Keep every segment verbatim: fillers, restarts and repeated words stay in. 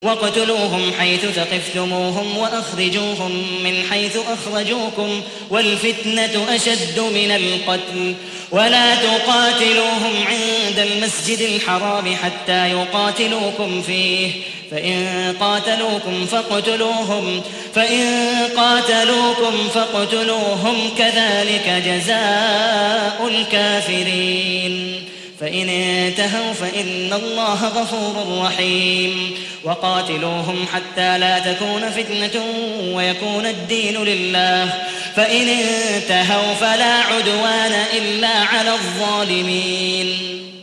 واقتلوهم حيث ثقفتموهم وأخرجوهم من حيث أخرجوكم والفتنة أشد من القتل ولا تقاتلوهم عند المسجد الحرام حتى يقاتلوكم فيه فإن قاتلوكم فاقتلوهم فإن قاتلوكم فاقتلوهم كذلك جزاء الكافرين فإن انتهوا فإن الله غفور رحيم وقاتلوهم حتى لا تكون فتنة ويكون الدين لله فإن انتهوا فلا عدوان إلا على الظالمين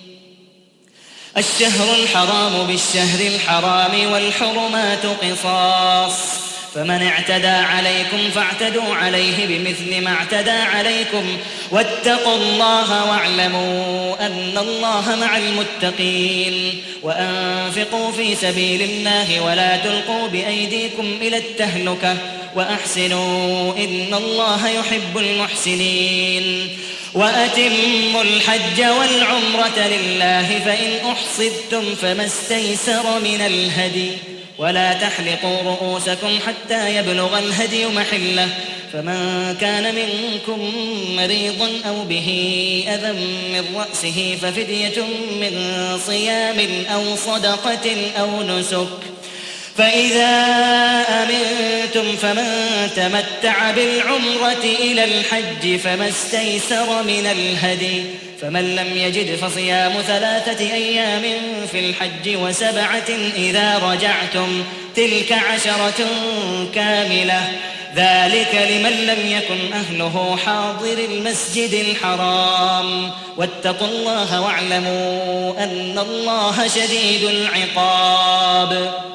الشهر الحرام بالشهر الحرام والحرمات قصاص فمن اعتدى عليكم فاعتدوا عليه بمثل ما اعتدى عليكم واتقوا الله واعلموا أن الله مع المتقين وأنفقوا في سبيل الله ولا تلقوا بأيديكم إلى التهلكة وأحسنوا إن الله يحب المحسنين وأتموا الحج والعمرة لله فإن أحصرتم فما استيسر من الهدي ولا تحلقوا رؤوسكم حتى يبلغ الهدي محله فمن كان منكم مريضا أو به أذى من رأسه ففدية من صيام أو صدقة أو نسك فإذا أمنتم فمن تمتع بالعمرة إلى الحج فما استيسر من الهدي فمن لم يجد فصيام ثلاثة أيام في الحج وسبعة إذا رجعتم تلك عشرة كاملة ذلك لمن لم يكن أهله حاضر المسجد الحرام واتقوا الله واعلموا أن الله شديد العقاب